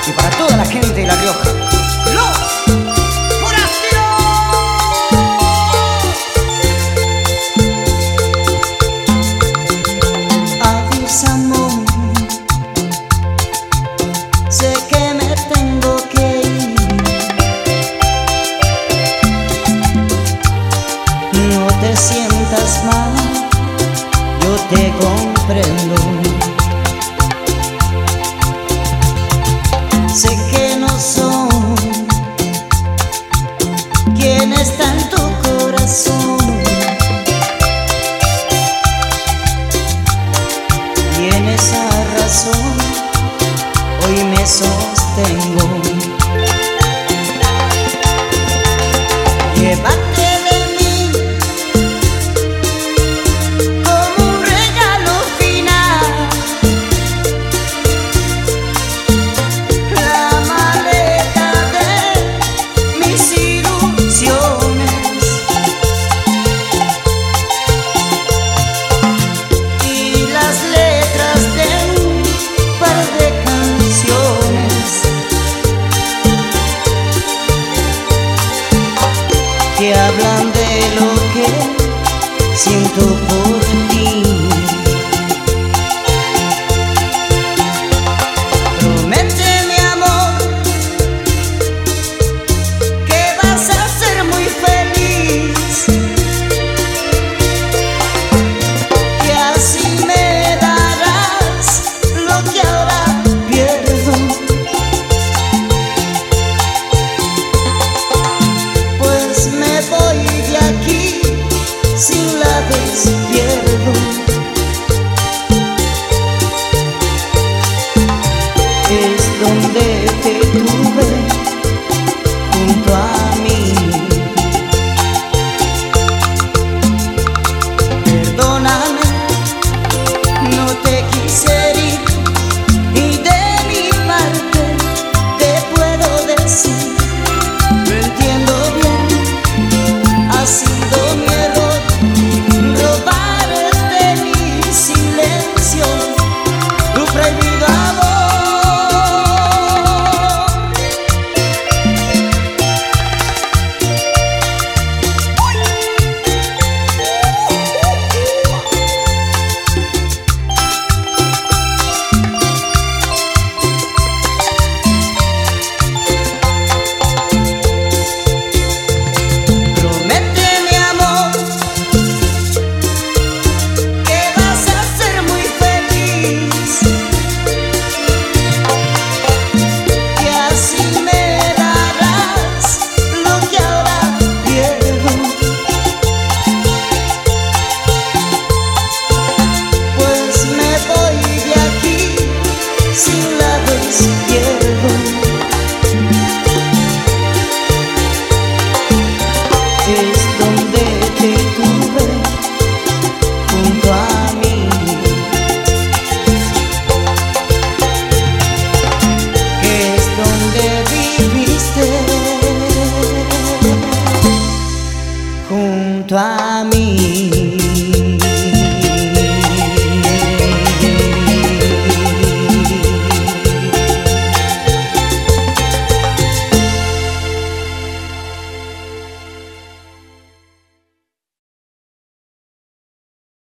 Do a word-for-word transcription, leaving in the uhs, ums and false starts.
y para toda la gente de La Rioja. ¡Los Horacios! Adiós, amor, sé que me tengo que ir. No te sientas mal, yo te comprendo. Sé que no son quien está en tu corazón. Y en esa razón hoy me sostengo. Llévate de mí como un regalo final, la maleta de mis ilusiones y las letras de un par de canciones que hablan de lo que siento por ti. Promete, mi amor, que vas a ser muy feliz, que así me darás lo que ahora pierdo. Pues me voy de aquí sin la despierto. Es donde te tuve junto a mí. Perdóname, no te quise herir, y de mi parte te puedo decir, lo entiendo bien, ha sido mi error robarte mi silencio, tu prohibido amor. Promete, mi amor, que vas a ser muy feliz, que así me darás lo que ahora pierdo. Pues me voy de aquí sin la despierto. Es donde te tuve junto a mí, que es donde viviste junto a mí.